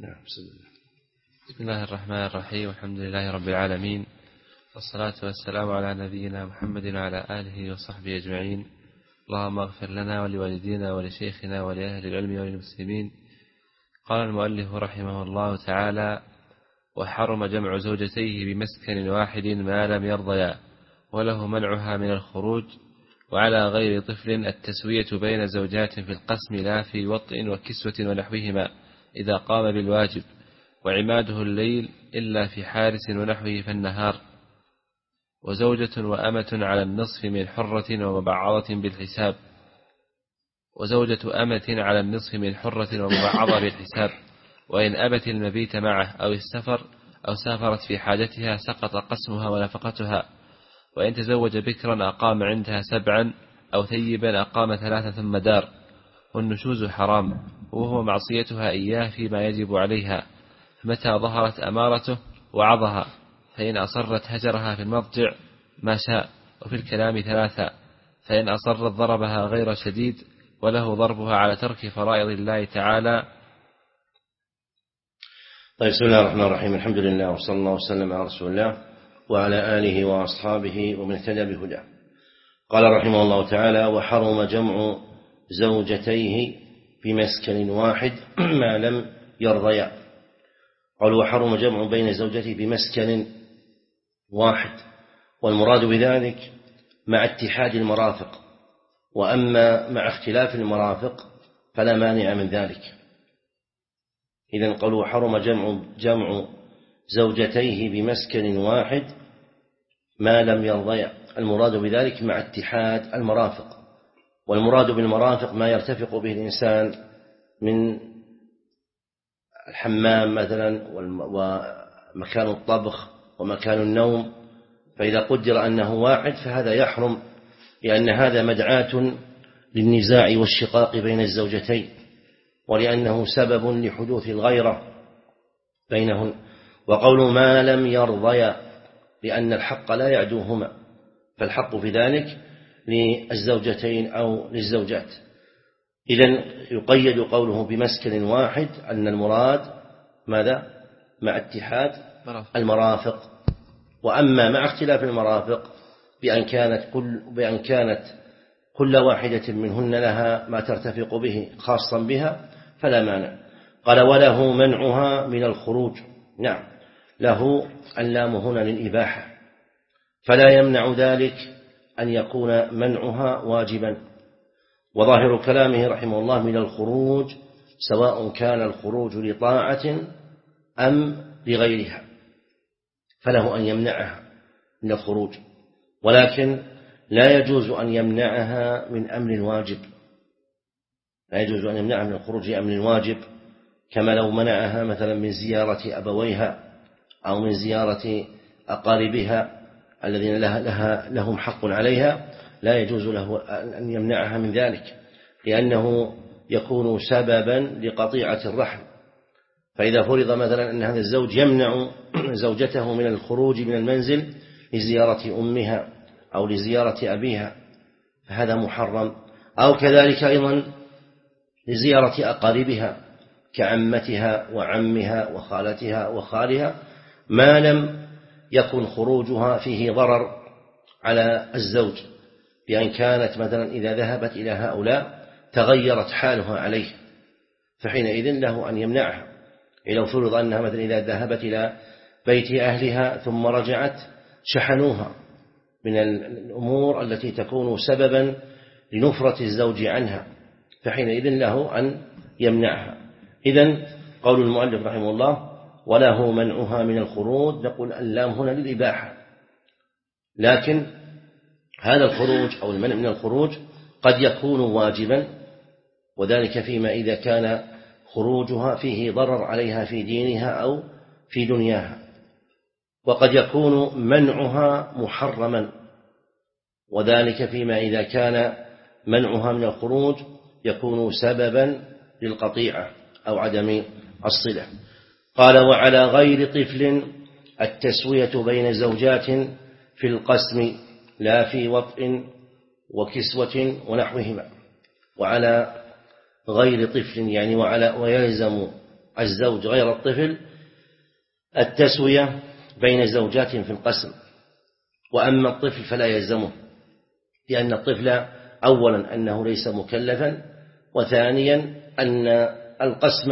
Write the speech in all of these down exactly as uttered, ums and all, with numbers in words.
نعم. بسم الله. بسم الله الرحمن الرحيم، والحمد لله رب العالمين، والصلاة والسلام على نبينا محمد وعلى آله وصحبه أجمعين. اللهم اغفر لنا ولوالدينا ولشيخنا ولأهل العلم وللمسلمين. قال المؤلف رحمه الله تعالى: وحرم جمع زوجتيه بمسكن واحد ما لم يرضيا، وله منعها من الخروج، وعلى غير طفل التسوية بين زوجات في القسم لا في وطء وكسوة ونحوهما إذا قام بالواجب، وعماده الليل إلا في حارس ونحوه فالنهار، وزوجة وأمة على النصف من حرة ومبعضة بالحساب، وزوجة أمة على النصف من حرة ومبعضة بالحساب، وإن أبت المبيت معه أو السفر أو سافرت في حاجتها سقط قسمها ونفقتها. وإن تزوج بكرا أقام عندها سبعا، أو ثيبا أقام ثلاثة ثم دار. والنشوز حرام، وهو معصيتها إياه فيما يجب عليها، متى ظهرت أمارته وعظها، فإن أصرت هجرها في المضجع ما شاء، وفي الكلام ثلاثة، فإن أصرت ضربها غير شديد، وله ضربها على ترك فرائض الله تعالى. طيب، بسم الله الرحمن الرحيم، الحمد لله وصلى الله وسلم على رسول الله وعلى آله وأصحابه ومن اهتدى بهداه. قال رحمه الله تعالى: وحرم جمع زوجتيه بمسكن واحد ما لم يرضيا. قال: وحرم جمع بين زوجته بمسكن واحد، والمراد بذلك مع اتحاد المرافق، وأما مع اختلاف المرافق فلا مانع من ذلك. إذن قالوا: وحرم جمع, جمع زوجتيه بمسكن واحد ما لم يرضيا. المراد بذلك مع اتحاد المرافق، والمراد بالمرافق ما يرتفق به الإنسان من الحمام مثلا، ومكان الطبخ ومكان النوم، فإذا قدر أنه واحد فهذا يحرم، لأن هذا مدعاة للنزاع والشقاق بين الزوجتين، ولأنه سبب لحدوث الغيرة بينهن. وقول ما لم يرضيا لأن الحق لا يعدوهما، فالحق في ذلك للزوجتين أو للزوجات. إذن يقيد قوله بمسكن واحد أن المراد ماذا؟ مع اتحاد المرافق. وأما مع اختلاف المرافق بأن كانت كل, بأن كانت كل واحدة منهن لها ما ترتفق به خاصا بها فلا مانع. قال: وله منعها من الخروج. نعم، له اللام هنا للإباحة، فلا يمنع ذلك أن يكون منعها واجبا. وظاهر كلامه رحمه الله من الخروج، سواء كان الخروج لطاعة أم لغيرها، فله أن يمنعها من الخروج، ولكن لا يجوز أن يمنعها من أمر واجب. لا يجوز أن يمنعها من الخروج لأمر واجب، كما لو منعها مثلا من زيارة أبويها أو من زيارة أقاربها الذين لها لها لهم حق عليها، لا يجوز له أن يمنعها من ذلك، لأنه يكون سببا لقطيعة الرحم. فإذا فرض مثلا أن هذا الزوج يمنع زوجته من الخروج من المنزل لزيارة أمها أو لزيارة أبيها فهذا محرم، أو كذلك أيضا لزيارة أقاربها كعمتها وعمها وخالتها وخالها، ما لم يكن خروجها فيه ضرر على الزوج، بأن كانت مثلا إذا ذهبت إلى هؤلاء تغيرت حالها عليه، فحينئذ له أن يمنعها. لو فرض أنها مثلا إذا ذهبت إلى بيت أهلها ثم رجعت شحنوها من الأمور التي تكون سببا لنفرة الزوج عنها، فحينئذ له أن يمنعها. إذن قول المؤلف رحمه الله: وله منعها من الخروج، نقول اللام هنا للإباحة، لكن هذا الخروج أو المنع من الخروج قد يكون واجبا، وذلك فيما إذا كان خروجها فيه ضرر عليها في دينها أو في دنياها، وقد يكون منعها محرما، وذلك فيما إذا كان منعها من الخروج يكون سببا للقطيعة أو عدم الصلة. قال: وعلى غير طفل التسوية بين زوجات في القسم لا في وطء وكسوة ونحوهما. وعلى غير طفل يعني وعلى ويلزم الزوج غير الطفل التسوية بين زوجاتهم في القسم، وأما الطفل فلا يلزمه، لأن الطفل أولا أنه ليس مكلفا، وثانيا أن القسم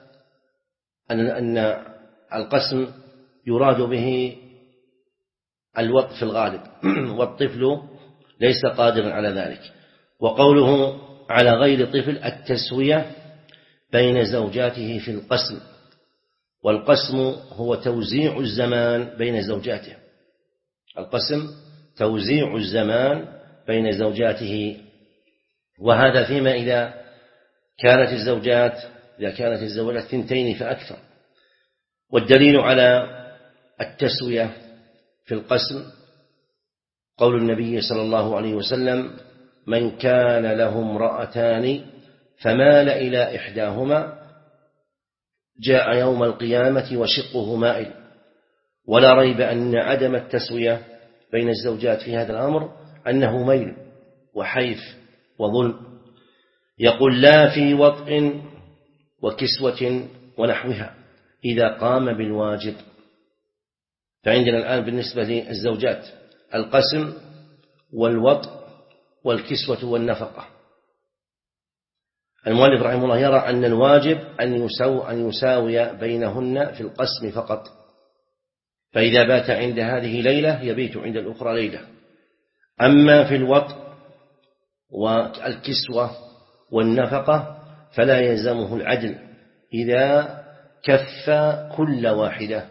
أن القسم يراد به الوقت في الغالب والطفل ليس قادرا على ذلك. وقوله على غير طفل التسوية بين زوجاته في القسم، والقسم هو توزيع الزمان بين زوجاته، القسم توزيع الزمان بين زوجاته، وهذا فيما إذا كانت الزوجات إذا كانت الزوجات ثنتين فأكثر. والدليل على التسوية في القسم قول النبي صلى الله عليه وسلم: من كان له امرأتان فمال إلى إحداهما جاء يوم القيامة وشقه مائل. ولا ريب أن عدم التسوية بين الزوجات في هذا الأمر أنه ميل وحيف وظلم. يقول: لا في وطء وكسوة ونحوها إذا قام بالواجب. فعندنا الآن بالنسبة للزوجات القسم والوطء والكسوة والنفقة. المؤلف رحمه الله يرى أن الواجب أن يساوي, أن يساوي بينهن في القسم فقط، فإذا بات عند هذه ليلة يبيت عند الأخرى ليلة. أما في الوطء والكسوة والنفقة فلا يلزمه العدل إذا كف كل واحدة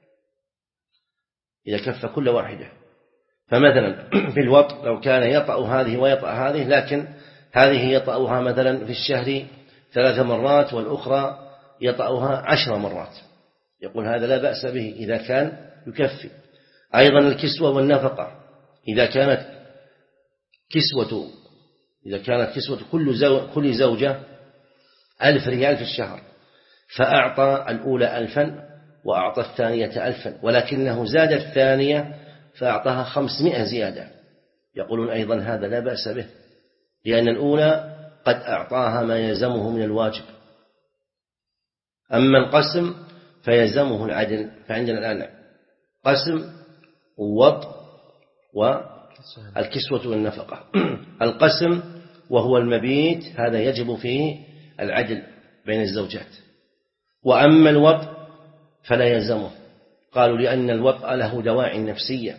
إذا كف كل واحدة فمثلا في الوطء لو كان يطأ هذه ويطأ هذه، لكن هذه يطأها مثلا في الشهر ثلاث مرات والأخرى يطأها عشر مرات، يقول هذا لا بأس به إذا كان يكفي. أيضا الكسوة والنفقة إذا كانت كسوة إذا كانت كسوة كل زو كل زوجة ألف ريال في الشهر، فأعطى الأولى ألفا وأعطى الثانية ألفا، ولكنه زاد الثانية فأعطاها خمسمائة زيادة، يقولون أيضا هذا لا بأس به، لأن الأولى قد أعطاها ما يلزمه من الواجب. أما القسم فيلزمه العدل. فعندنا الآن قسم ووطء والكسوة والنفقة. القسم وهو المبيت هذا يجب فيه العدل بين الزوجات. وأما الوطء فلا يلزمه، قالوا لأن الوطء له دواعي نفسية،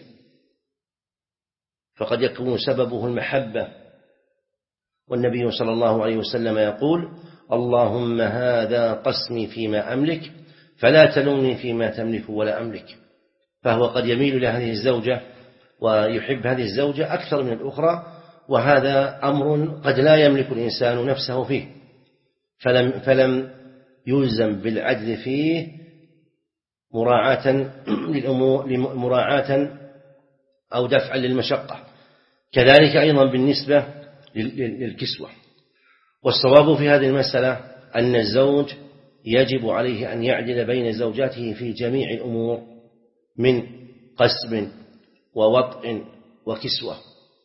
فقد يكون سببه المحبة، والنبي صلى الله عليه وسلم يقول: اللهم هذا قسمي فيما أملك فلا تلومني فيما تملك ولا أملك. فهو قد يميل لهذه الزوجة ويحب هذه الزوجة أكثر من الأخرى، وهذا أمر قد لا يملك الإنسان نفسه فيه، فلم, فلم يلزم بالعدل فيه مراعاة للأمور مراعاة أو دفعا للمشقة. كذلك أيضا بالنسبة للكسوة. والصواب في هذه المسألة أن الزوج يجب عليه أن يعدل بين زوجاته في جميع الأمور من قسم ووطء وكسوة،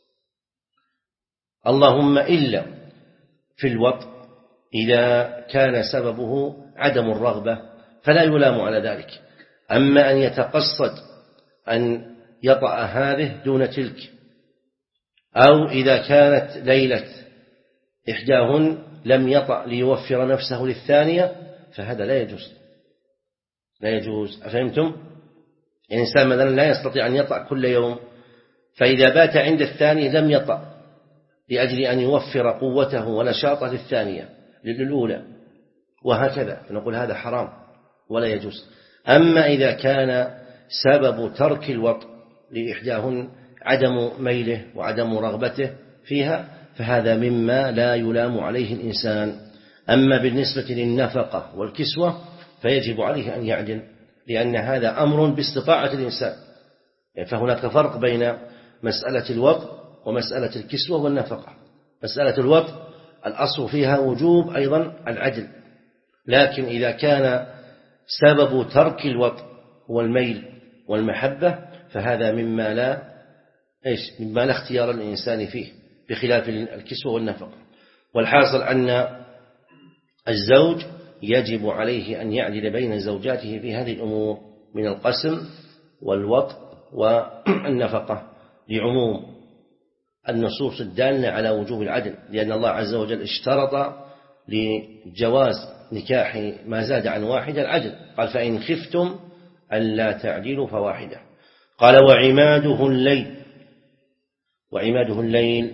اللهم إلا في الوطء إذا كان سببه عدم الرغبة فلا يلام على ذلك. أما أن يتقصد أن يطأ هذه دون تلك، أو إذا كانت ليلة إحداهن لم يطأ ليوفر نفسه للثانية فهذا لا يجوز لا يجوز أفهمتم؟ الإنسان مثلا لا يستطيع أن يطأ كل يوم، فإذا بات عند الثانية لم يطأ لأجل أن يوفر قوته ونشاطه للثانية للأولى، وهكذا فنقول هذا حرام ولا يجوز. أما إذا كان سبب ترك الوطء لإحداهن عدم ميله وعدم رغبته فيها فهذا مما لا يلام عليه الإنسان. أما بالنسبة للنفقة والكسوة فيجب عليه أن يعدل، لأن هذا أمر باستطاعة الإنسان، فهناك فرق بين مسألة الوطء ومسألة الكسوة والنفقة. مسألة الوطء الأصل فيها وجوب أيضا العدل، لكن إذا كان سبب ترك الوطء هو الميل والمحبة فهذا مما لا إيش مما لا اختيار الإنسان فيه، بخلاف الكسوة والنفقة. والحاصل أن الزوج يجب عليه أن يعدل بين زوجاته في هذه الأمور من القسم والوطء والنفقة، لعموم النصوص الدالة على وجوب العدل، لأن الله عز وجل اشترط لجواز نكاح ما زاد عن واحدة العدل، قال فإن خفتم ألا تعدلوا فواحدة. قال وعماده الليل، وعماده الليل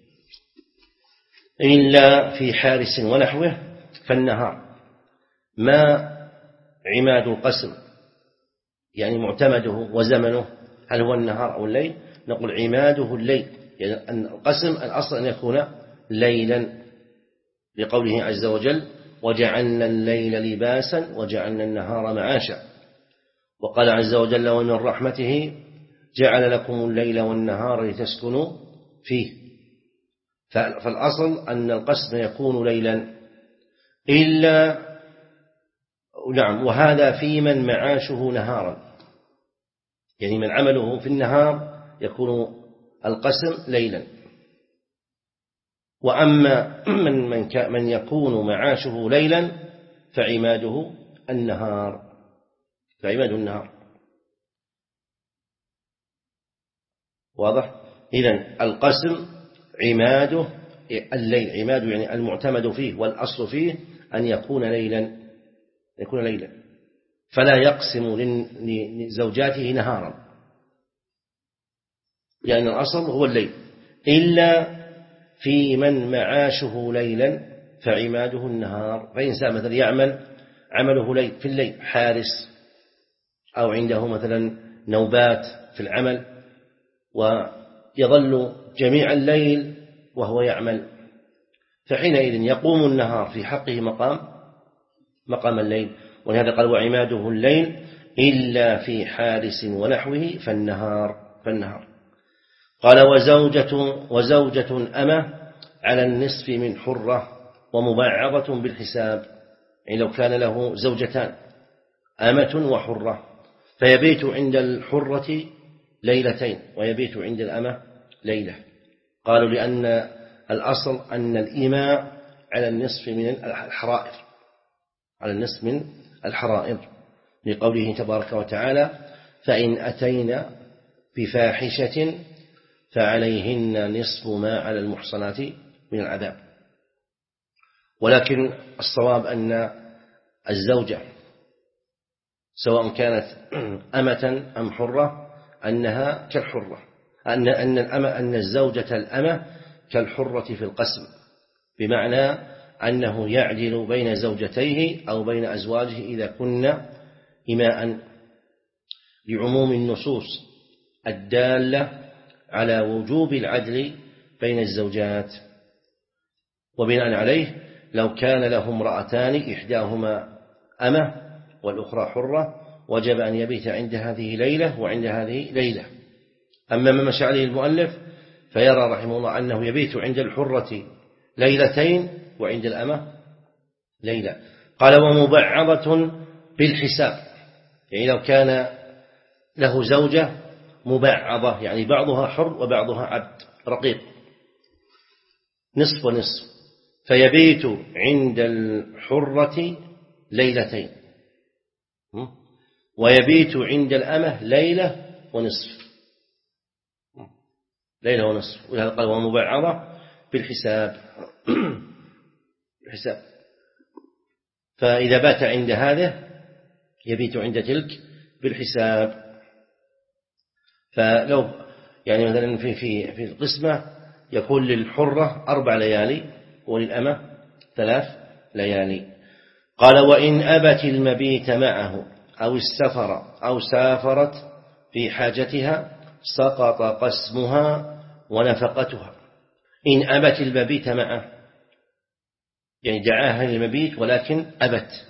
إلا في حارس ونحوه فالنهار. ما عماد القسم يعني معتمده وزمنه، هل هو النهار أو الليل؟ نقول عماده الليل، يعني أن القسم الأصل أن يكون ليلا، لقوله عز وجل وجعلنا الليل لباسا وجعلنا النهار معاشا. وقال عز وجل ومن رحمته جعل لكم الليل والنهار لتسكنوا فيه. فالأصل أن القسم يكون ليلا إلا نعم، وهذا في من معاشه نهارا، يعني من عمله في النهار يكون القسم ليلا. وأما من, من, من يكون معاشه ليلا فعماده النهار، فعماده النهار. واضح؟ إذن القسم عماده الليل، عماده يعني المعتمد فيه والأصل فيه أن يكون ليلا، يكون ليلا، فلا يقسم لزوجاته نهارا، لأن الأصل هو الليل، إلا في من معاشه ليلا فعماده النهار. فإنسان مثلا يعمل عمله ليل في الليل، حارس أو عنده مثلا نوبات في العمل ويظل جميع الليل وهو يعمل، فحينئذ يقوم النهار في حقه مقام مقام الليل. ولهذا قال وعماده الليل إلا في حارس ونحوه فالنهار فالنهار. قال وزوجة, وزوجة أمة على النصف من حرة ومبعضة بالحساب، يعني لو كان له زوجتان أمة وحرة فيبيت عند الحرة ليلتين ويبيت عند الأمة ليلة. قالوا لأن الأصل أن الإماء على النصف من الحرائر، على النصف من الحرائر، لقوله تبارك وتعالى فإن أتينا بفاحشة فعليهن نصف ما على المحصنات من العذاب. ولكن الصواب أن الزوجة سواء كانت أمة أم حرة أنها كالحرة، أن أن الأمة أن الزوجة الأمة كالحرة في القسم، بمعنى أنه يعدل بين زوجتيه أو بين أزواجه إذا كن إماء، لعموم النصوص الدالة على وجوب العدل بين الزوجات. وبناء عليه لو كان له امرأتان إحداهما أمة والأخرى حرة وجب أن يبيت عند هذه ليلة وعند هذه ليلة. أما ما مشى عليه المؤلف فيرى رحمه الله أنه يبيت عند الحرة ليلتين وعند الأمة ليلة. قال ومبعضة بالحساب، يعني لو كان له زوجة مبعضة يعني بعضها حر وبعضها عبد رقيق نصف ونصف، فيبيت عند الحرة ليلتين ويبيت عند الأمة ليلة ونصف، ليلة ونصف. ولهذا قال ومبعضة بالحساب الحساب. فإذا بات عند هذا يبيت عند تلك بالحساب. فلو يعني مثلا في في في القسمة يكون للحرة أربع ليالي وللأمة ثلاث ليالي. قال وإن أبت المبيت معه أو السفر أو سافرت في حاجتها سقط قسمها ونفقتها. إن أبت المبيت معه يعني دعاها للمبيت ولكن أبت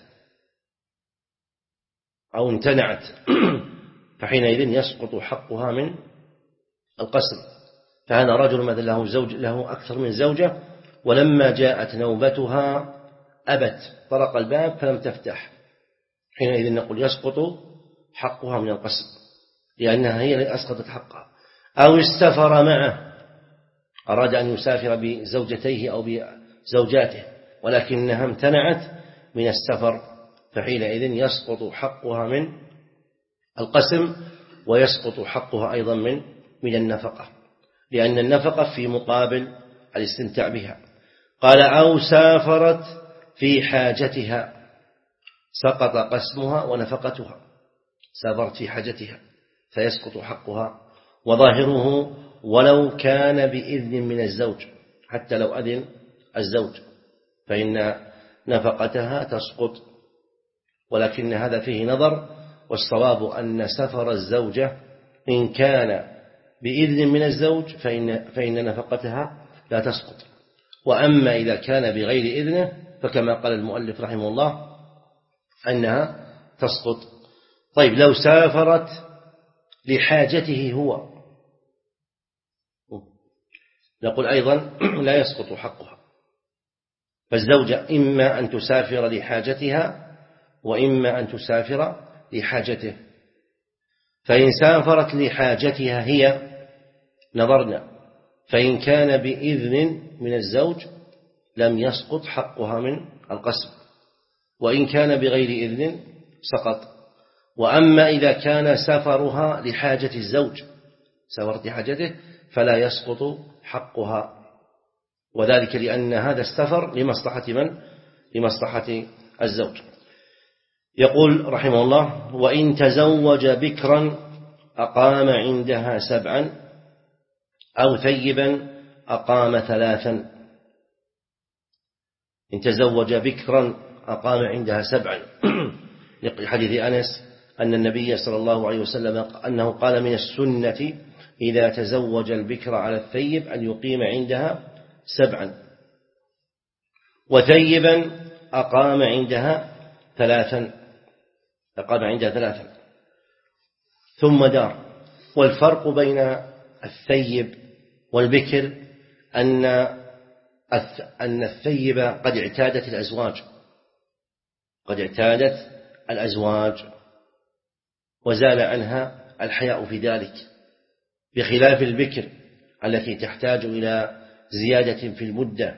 أو امتنعت فحينئذ يسقط حقها من القسم. فهذا رجل مثل له زوج له أكثر من زوجة ولما جاءت نوبتها أبت، طرق الباب فلم تفتح، حينئذ نقول يسقط حقها من القسم لأنها هي التي أسقطت حقها. أو استفر معه، أراد أن يسافر بزوجتيه أو بزوجاته ولكنها امتنعت، من السفر، فحينئذ يسقط حقها من القسم ويسقط حقها أيضا من من النفقة، لأن النفقة في مقابل الاستمتاع بها. قال أو سافرت في حاجتها سقط قسمها ونفقتها، سافرت في حاجتها فيسقط حقها. وظاهره ولو كان بإذن من الزوج، حتى لو أذن الزوج فإن نفقتها تسقط، ولكن هذا فيه نظر، والصواب أن سفر الزوجة إن كان بإذن من الزوج فإن, فإن نفقتها لا تسقط. وأما إذا كان بغير إذنه فكما قال المؤلف رحمه الله أنها تسقط. طيب لو سافرت لحاجته هو، نقول أيضا لا يسقط حقها. فالزوجة إما أن تسافر لحاجتها وإما أن تسافر لحاجته. فإن سافرت لحاجتها هي نظرنا، فإن كان بإذن من الزوج لم يسقط حقها من القسم، وإن كان بغير إذن سقط. وأما إذا كان سفرها لحاجة الزوج، سافرت لحاجته، فلا يسقط حقها، وذلك لأن هذا السفر لمصلحة من؟ لمصلحة الزوج. يقول رحمه الله وإن تزوج بكرا أقام عندها سبعا أو ثيبا أقام ثلاثا. إن تزوج بكرا أقام عندها سبعا لحديث أنس أن النبي صلى الله عليه وسلم أنه قال من السنة إذا تزوج البكر على الثيب أن يقيم عندها سبعا، وثيبا أقام عندها ثلاثا، أقام عندها ثلاثا ثم دار. والفرق بين الثيب والبكر أن أن الثيب قد اعتادت الأزواج قد اعتادت الأزواج وزال عنها الحياء في ذلك، بخلاف البكر التي تحتاج إلى زيادة في المدة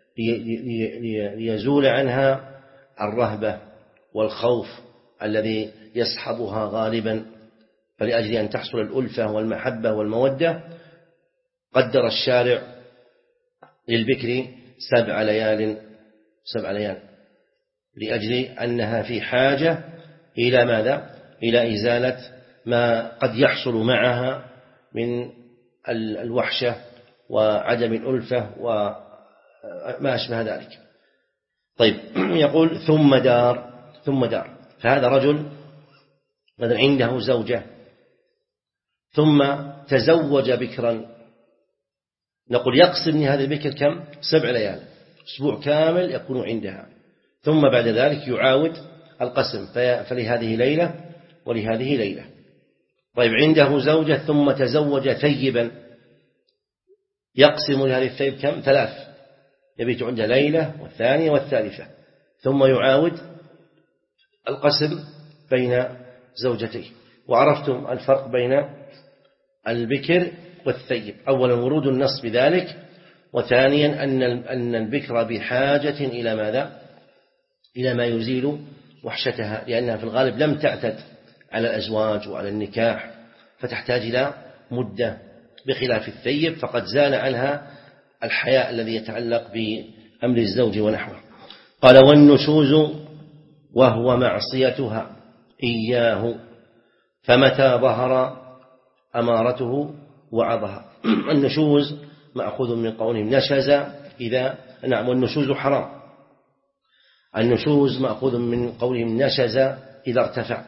ليزول عنها الرهبة والخوف الذي يصحبها غالبا. فلأجل أن تحصل الألفة والمحبة والمودة قدر الشارع للبكر سبع ليال سبع ليال لأجل أنها في حاجة إلى ماذا؟ إلى إزالة ما قد يحصل معها من الوحشة وعدم الألفة وما أشبه ذلك. طيب يقول ثم دار ثم دار فهذا رجل مثلا عنده زوجة ثم تزوج بكرا، نقول يقسم لهذا البكر كم؟ سبع ليال، أسبوع كامل يكون عندها، ثم بعد ذلك يعاود القسم، فلهذه ليلة ولهذه ليلة. طيب عنده زوجة ثم تزوج ثيبا، يقسم لهذه الثيب كم؟ ثلاث، يبيت عندها ليلة والثانية والثالثة، ثم يعاود القسم بين زوجتيه. وعرفتم الفرق بين البكر والثيب، أولا ورود النص بذلك، وثانيا أن أن البكر بحاجة إلى ماذا؟ إلى ما يزيل وحشتها، لأنها في الغالب لم تعتد على الأزواج وعلى النكاح فتحتاج إلى مدة، بخلاف الثيب فقد زال عنها الحياء الذي يتعلق بأمر الزوج ونحوه. قال والنشوز وهو معصيتها إياه فمتى ظهر أمارته وعظها. النشوز مأخوذ من قولهم نشز إذا نعم، والنشوز حرام. النشوز مأخوذ من قولهم نشز إذا ارتفع،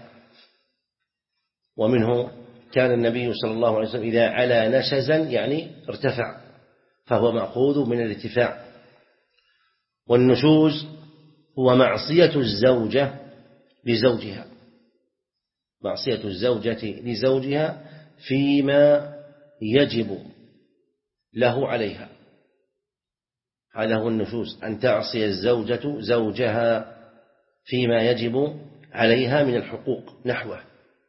ومنه كان النبي صلى الله عليه وسلم إذا علا نشزا يعني ارتفع، فهو مأخوذ من الارتفاع. والنشوز هو معصية الزوجة لزوجها، معصية الزوجة لزوجها فيما يجب له عليها، هذا هو النشوز، أن تعصي الزوجة زوجها فيما يجب عليها من الحقوق نحوه،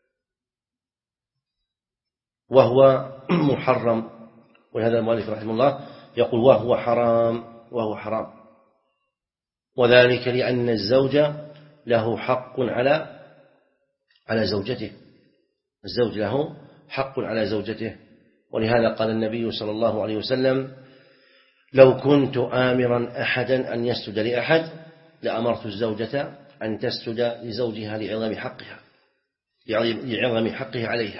وهو محرم. ولهذا المؤلف رحمه الله يقول وهو حرام، وهو حرام. وذلك لأن الزوج له حق على على زوجته، الزوج له حق على زوجته. ولهذا قال النبي صلى الله عليه وسلم: لو كنت آمرا أحدا أن يسجد لأحد لأمرت الزوجة أن تسجد لزوجها لعظم حقها لعظم حقه عليها،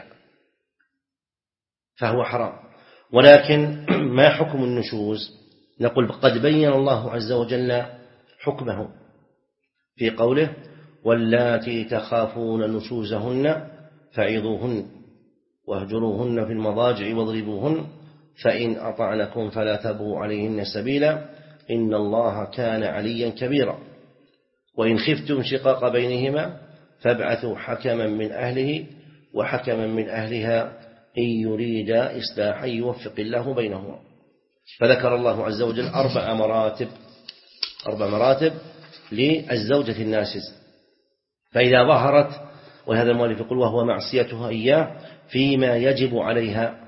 فهو حرام. ولكن ما حكم النشوز؟ نقول قد بين الله عز وجل حكمه في قوله: واللاتي تخافون نشوزهن فعظوهن واهجروهن في المضاجع واضربوهن فإن أطعنكم فلا تبغوا عليهن سبيلا إن الله كان عليا كبيرا وإن خفتم شقاق بينهما فابعثوا حكما من أهله وحكما من أهلها إن يريدا إصلاحا يوفق الله بينهما. فذكر الله عز وجل أربع مراتب أربع مراتب للزوجة الناشز. فإذا ظهرت، وهذا المؤلف يقول: وهو معصيتها إياه فيما يجب عليها،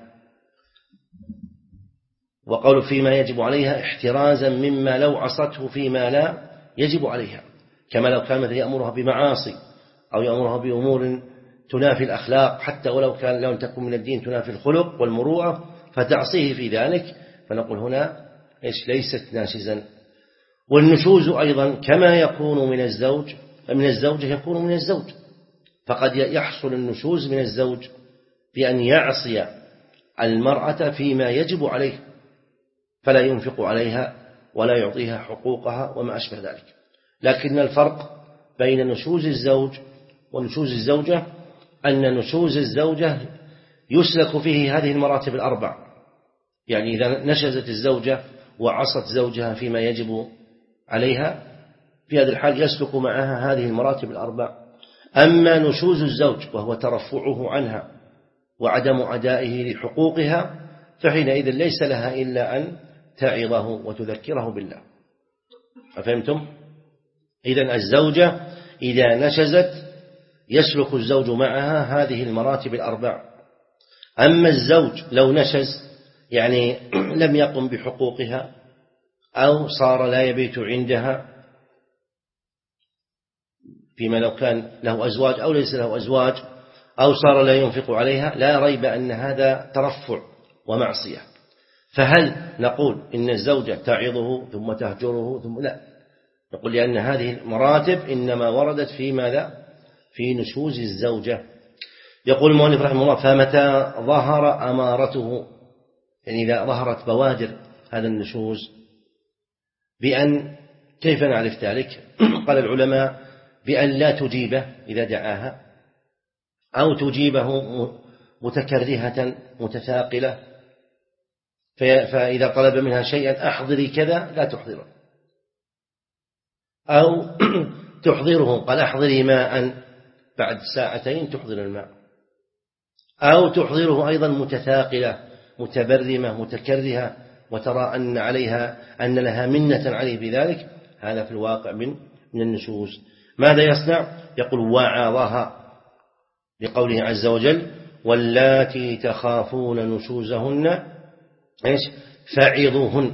وقول فيما يجب عليها احترازا مما لو عصته فيما لا يجب عليها، كما لو كان مثل يأمرها بمعاصي أو يأمرها بأمور تنافي الأخلاق، حتى ولو كان لم تكن من الدين تنافي الخلق والمروءة فتعصيه في ذلك، فنقول هنا إيش ليست ناشزا. والنشوز أيضا كما يكون من الزوج من الزوجة يكون من الزوج، فقد يحصل النشوز من الزوج بأن يعصي المرأة فيما يجب عليه فلا ينفق عليها ولا يعطيها حقوقها وما أشبه ذلك. لكن الفرق بين نشوز الزوج ونشوز الزوجة أن نشوز الزوجة يسلك فيه هذه المراتب الأربع، يعني إذا نشزت الزوجة وعصت زوجها فيما يجب عليها في هذا الحال يسلك معها هذه المراتب الأربع. أما نشوز الزوج وهو ترفعه عنها وعدم أدائه لحقوقها فحينئذ ليس لها إلا أن تعظه وتذكره بالله. أفهمتم؟ إذن الزوجة إذا نشزت يسلك الزوج معها هذه المراتب الأربع. أما الزوج لو نشز يعني لم يقم بحقوقها أو صار لا يبيت عندها، فيما لو كان له أزواج أو ليس له أزواج، أو صار لا ينفق عليها، لا ريب أن هذا ترفع ومعصية. فهل نقول إن الزوجة تعظه ثم تهجره ثم لا؟ نقول لأن هذه المراتب إنما وردت في ماذا؟ في نشوز الزوجة. يقول المؤلف رحمه الله: فمتى ظهر أمارته، يعني إذا ظهرت بوادر هذا النشوز، بأن كيف نعرف ذلك؟ قال العلماء: بأن لا تجيبه إذا دعاها، أو تجيبه متكرهة متثاقلة، فإذا طلب منها شيئا أحضري كذا لا تحضره، أو تحضره قال أحضري ماء بعد ساعتين تحضر الماء، أو تحضره أيضا متثاقلة متبرمة متكرهة وترى أن عليها أن لها منة عليه بذلك، هذا في الواقع من من النشوز. ماذا يصنع؟ يقول: وعظها، لقوله عز وجل: واللاتي تخافون نشوزهن إيش فعظوهن.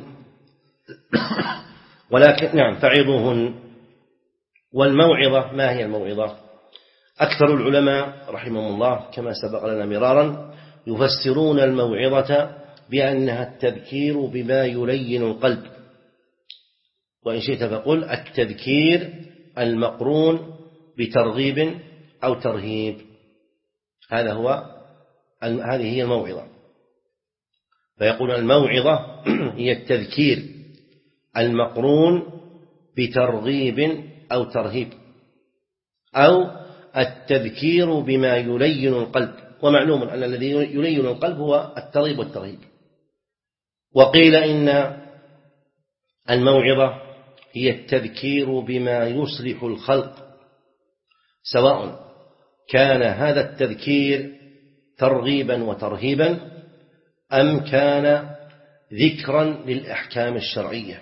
ولكن نعم فعظوهن. والموعظة ما هي الموعظة؟ أكثر العلماء رحمهم الله كما سبق لنا مرارا يفسرون الموعظة بأنها التذكير بما يلين القلب، وإن شئت فقل التذكير المقرون بترغيب أو ترهيب، هذا هو هذه هي الموعظة. فيقول الموعظة هي التذكير المقرون بترغيب أو ترهيب، أو التذكير بما يلين القلب، ومعلوم أن الذي يلين القلب هو الترغيب والترهيب. وقيل إن الموعظة هي التذكير بما يصلح الخلق، سواء كان هذا التذكير ترغيبا وترهيبا أم كان ذكرا للأحكام الشرعية.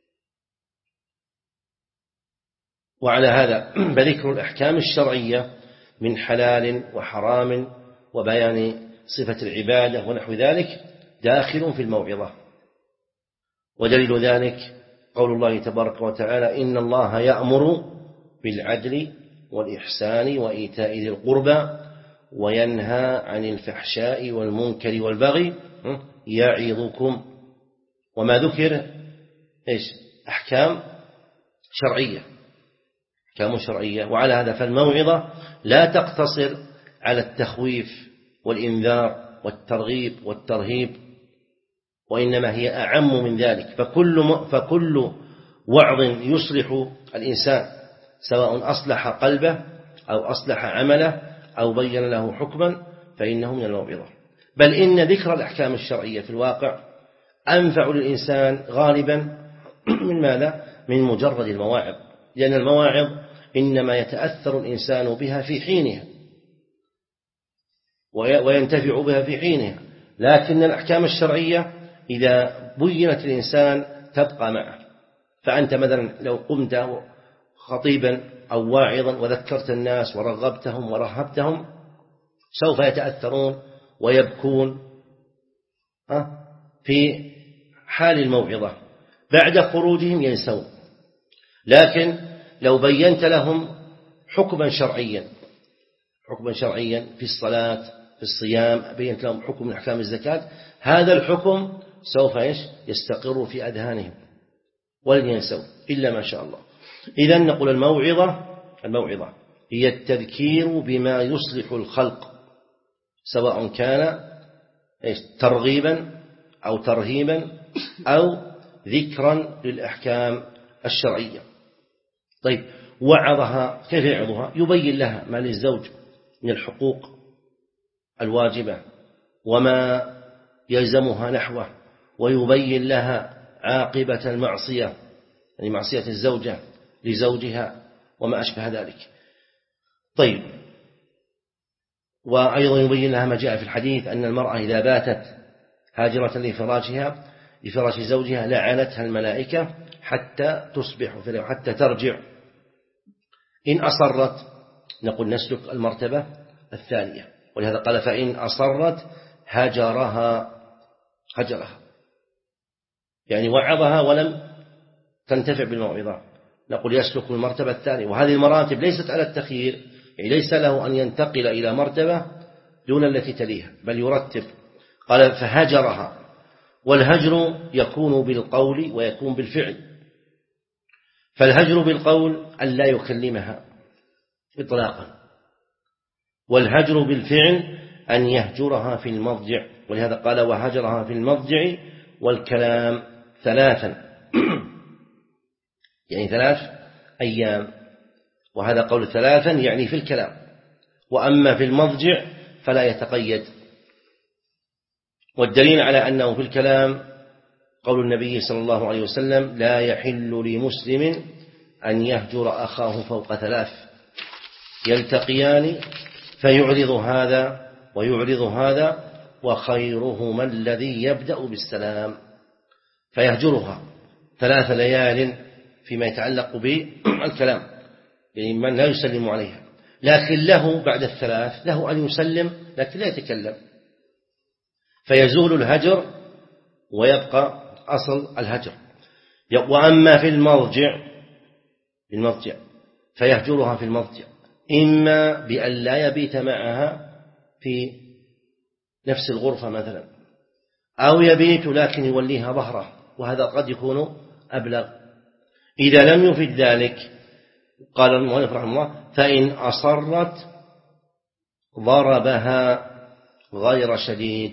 وعلى هذا فذكر الأحكام الشرعية من حلال وحرام وبيان صفة العبادة ونحو ذلك داخل في الموعظة. ودليل ذلك قول الله تبارك وتعالى إن الله يأمر بالعدل والإحسان وإيتاء ذي القربى وينهى عن الفحشاء والمنكر والبغي يعظكم. وما ذكر إيش؟ أحكام شرعية، أحكام شرعية. وعلى هذا فالموعظة لا تقتصر على التخويف والإنذار والترغيب والترهيب، وإنما هي أعم من ذلك. فكل فكل وعظ يصلح الإنسان سواء أصلح قلبه أو أصلح عمله أو بين له حكما فإنه من الموعظة. بل إن ذكر الأحكام الشرعية في الواقع أنفع للإنسان غالبا من ماذا؟ من مجرد المواعظ، لأن المواعظ إنما يتأثر الإنسان بها في حينها وينتفع بها في حينها، لكن الأحكام الشرعية إذا بينت الإنسان تبقى معه. فأنت مثلا لو قمت خطيبا أو واعظا وذكرت الناس ورغبتهم ورهبتهم سوف يتأثرون ويبكون في حال الموعظة، بعد خروجهم ينسون. لكن لو بينت لهم حكما شرعيا حكما شرعيا في الصلاة في الصيام، بينت لهم حكم من أحكام الزكاة، هذا الحكم سوف يستقر في أذهانهم ولن ينسوا إلا ما شاء الله. إذن نقول الموعظة الموعظة هي التذكير بما يصلح الخلق، سواء كان ترغيبا أو ترهيبا أو ذكرا للأحكام الشرعية. طيب، وعظها كيف يعظها؟ يبين لها ما للزوج من الحقوق الواجبة وما يلزمها نحوه، ويبين لها عاقبة المعصية، يعني معصية الزوجة لزوجها وما أشبه ذلك. طيب، وأيضا يبين لها ما جاء في الحديث أن المرأة إذا باتت هاجرة لفراشها لفراش زوجها لعنتها الملائكة حتى تصبح حتى ترجع. إن أصرت نقول نسلك المرتبة الثانية، ولهذا قال فإن أصرت هجرها هجرها يعني وعظها ولم تنتفع بالموعظة، نقول يسلك المرتبة الثانية. وهذه المراتب ليست على التخيير، يعني ليس له أن ينتقل إلى مرتبة دون التي تليها، بل يرتب. قال فهجرها، والهجر يكون بالقول ويكون بالفعل. فالهجر بالقول أن لا يكلمها إطلاقا، والهجر بالفعل أن يهجرها في المضجع، ولهذا قال وهجرها في المضجع والكلام ثلاثا يعني ثلاث أيام، وهذا قول ثلاثا يعني في الكلام. وأما في المضجع فلا يتقيد. والدليل على أنه في الكلام قول النبي صلى الله عليه وسلم لا يحل لمسلم أن يهجر أخاه فوق ثلاث يلتقيان فيعرض هذا ويعرض هذا وخيرهما الذي يبدأ بالسلام، فيهجرها ثلاث ليال فيما يتعلق بالكلام، يعني من لا يسلم عليها، لكن له بعد الثلاث له أن يسلم لكن لا يتكلم، فيزول الهجر ويبقى أصل الهجر. وأما في المضجع في المضجع فيهجرها في المضجع، إما بأن لا يبيت معها في نفس الغرفة مثلا، أو يبيت لكن يوليها ظهره، وهذا قد يكون أبلغ. إذا لم يفد ذلك قال المؤلف رحمه الله فإن أصرت ضربها غير شديد،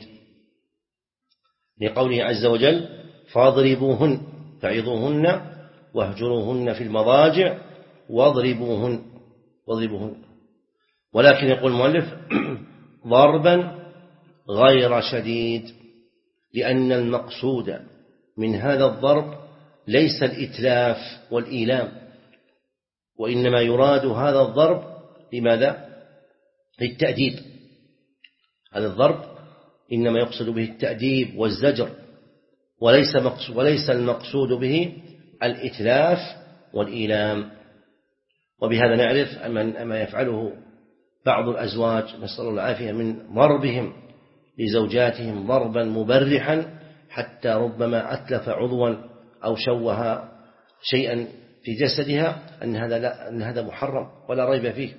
لقوله عز وجل فاضربوهن فعظوهن واهجروهن في المضاجع واضربوهن واضربوهن ولكن يقول المؤلف ضربا غير شديد، لأن المقصود من هذا الضرب ليس الإتلاف والإيلام، وإنما يراد هذا الضرب لماذا؟ للتأديب. هذا الضرب إنما يقصد به التأديب والزجر، وليس وليس المقصود به الإتلاف والإيلام. وبهذا نعرف ما يفعله بعض الأزواج نسأل الله العافية من ضربهم لزوجاتهم ضربا مبرحا حتى ربما أتلف عضوا أو شوه شيئا في جسدها أن هذا لا أن هذا محرم ولا ريب فيه،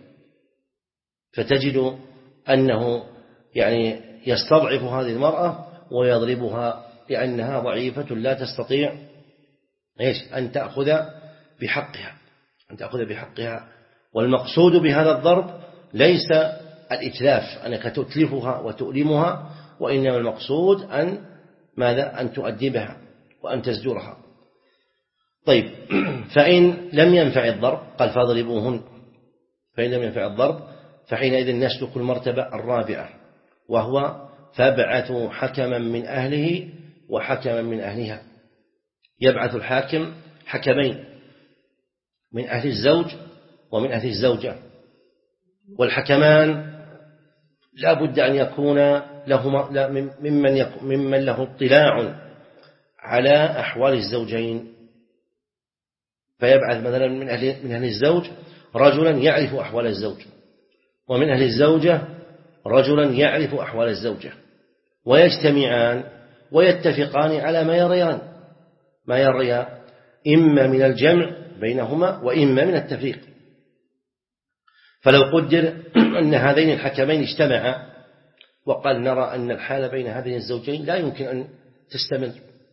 فتجد أنه يعني يستضعف هذه المرأة ويضربها لأنها ضعيفة لا تستطيع إيش أن تأخذ بحقها أن تأخذ بحقها. والمقصود بهذا الضرب ليس الإتلاف أنك تتلفها وتؤلمها، وإنما المقصود أن ماذا أن تؤدبها وأن تزجرها. طيب فإن لم ينفع الضرب قال فاضربوهن، فإن لم ينفع الضرب فحينئذ نسلك المرتبة الرابعة، وهو فابعثوا حكما من أهله وحكما من أهلها. يبعث الحاكم حكمين من أهل الزوج ومن أهل الزوجة، والحكمان لا بد أن يكون لهما ممن ممن له اطلاع على أحوال الزوجين، فيبعث مثلا من أهل من أهل الزوج رجلا يعرف أحوال الزوج، ومن أهل الزوجة رجلا يعرف أحوال الزوجة، ويجتمعان ويتفقان على ما يريان ما يريان إما من الجمع بينهما وإما من التفريق. فلو قدر أن هذين الحكمين اجتمعا وقال نرى أن الحال بين هذين الزوجين لا يمكن أن تستمر،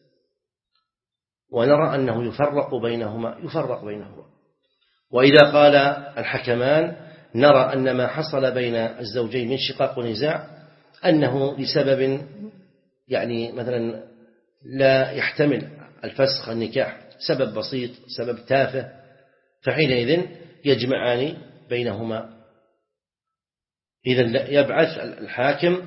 ونرى أنه يفرق بينهما يفرق بينهما. وإذا قال الحكمان نرى أن ما حصل بين الزوجين من شقاق ونزاع أنه لسبب يعني مثلا لا يحتمل الفسخ النكاح، سبب بسيط سبب تافه، فحينئذ يجمعان بينهما. إذن يبعث الحاكم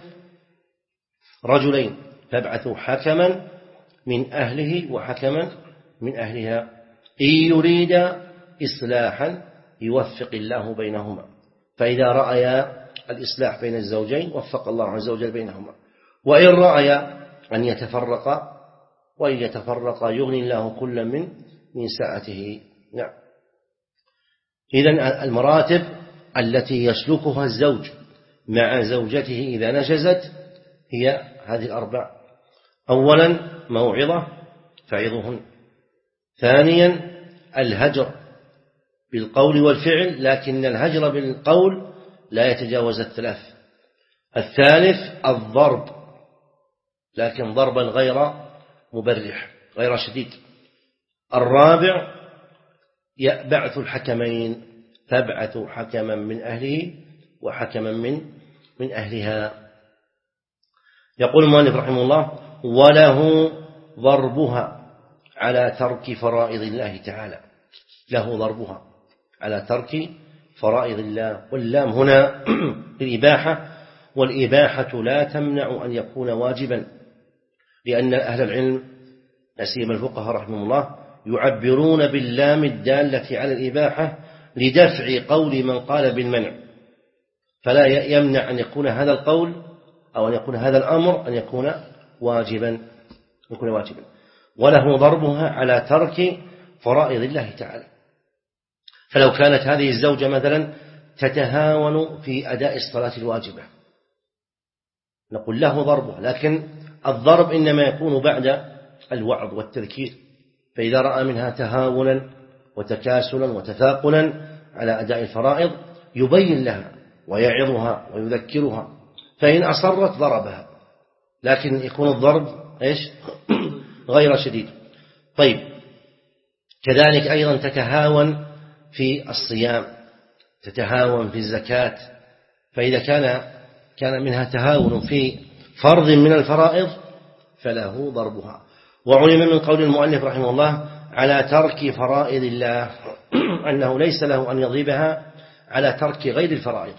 رجلين، فابعثوا حكما من أهله وحكما من أهلها إن يريد إصلاحا يوفق الله بينهما. فإذا رأيا الإصلاح بين الزوجين وفق الله عز وجل بينهما، وإن رأيا أن يتفرقا وإن يتفرقا يغني الله كل من من ساعته. نعم. إذن المراتب التي يسلكها الزوج مع زوجته إذا نشزت هي هذه الأربع: أولا موعظة فعظهن، ثانيا الهجر بالقول والفعل، لكن الهجر بالقول لا يتجاوز الثلاث، الثالث الضرب لكن ضربا غير مبرح غير شديد، الرابع يبعث الحكمين، فابعثوا حكما من أهله وحكما من من أهلها. يقول المؤلف رحمه الله: وله ضربها على ترك فرائض الله تعالى، له ضربها على ترك فرائض الله، واللام هنا للإباحة، والإباحة لا تمنع أن يكون واجبا، لأن أهل العلم نسيم الفقهاء رحمه الله يعبرون باللام الدالة على الإباحة لدفع قول من قال بالمنع، فلا يمنع أن يكون هذا القول أو أن يكون هذا الأمر أن يكون واجبا يكون واجبا. وله ضربها على ترك فرائض الله تعالى. فلو كانت هذه الزوجة مثلا تتهاون في أداء الصلاة الواجبة نقول له ضربها، لكن الضرب إنما يكون بعد الوعظ والتذكير، فإذا رأى منها تهاونا وتكاسلا وتثاقلا على أداء الفرائض يبين لها ويعظها ويذكرها، فإن أصرت ضربها، لكن يكون الضرب إيش غير شديد. طيب كذلك أيضا تتهاون في الصيام، تتهاون في الزكاة، فإذا كان كان منها تهاون في فرض من الفرائض فله ضربها. وعلم من قول المؤلف رحمه الله على ترك فرائض الله أنه ليس له أن يضربها على ترك غير الفرائض،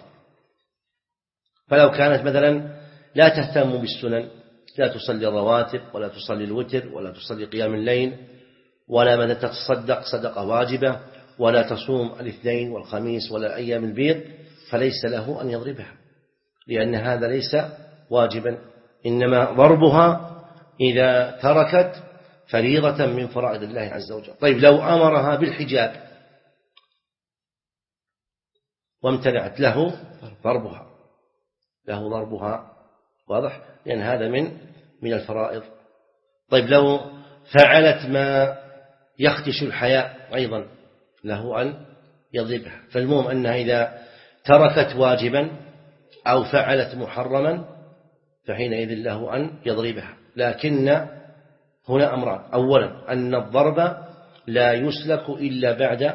فلو كانت مثلا لا تهتم بالسنن، لا تصلي الرواتب ولا تصلي الوتر ولا تصلي قيام الليل ولا مدى تتصدق صدقة واجبة ولا تصوم الاثنين والخميس ولا أيام البيض، فليس له أن يضربها، لأن هذا ليس واجبا، إنما ضربها إذا تركت فريضة من فرائض الله عز وجل. طيب لو أمرها بالحجاب وامتنعت له ضربها له ضربها واضح، لأن هذا من من الفرائض. طيب لو فعلت ما يخدش الحياء أيضا له أن يضربها. فالمهم أنها إذا تركت واجبا أو فعلت محرما فحينئذ له أن يضربها. لكن هنا أمران: أولا أن الضرب لا يسلك إلا بعد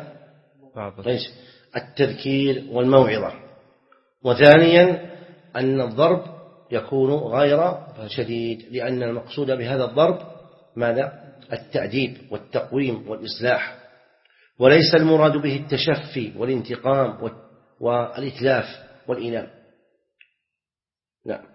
التذكير والموعظة، وثانيا أن الضرب يكون غير شديد، لأن المقصود بهذا الضرب ماذا؟ التأديب والتقويم والإصلاح، وليس المراد به التشفي والانتقام والإتلاف والإنام. نعم.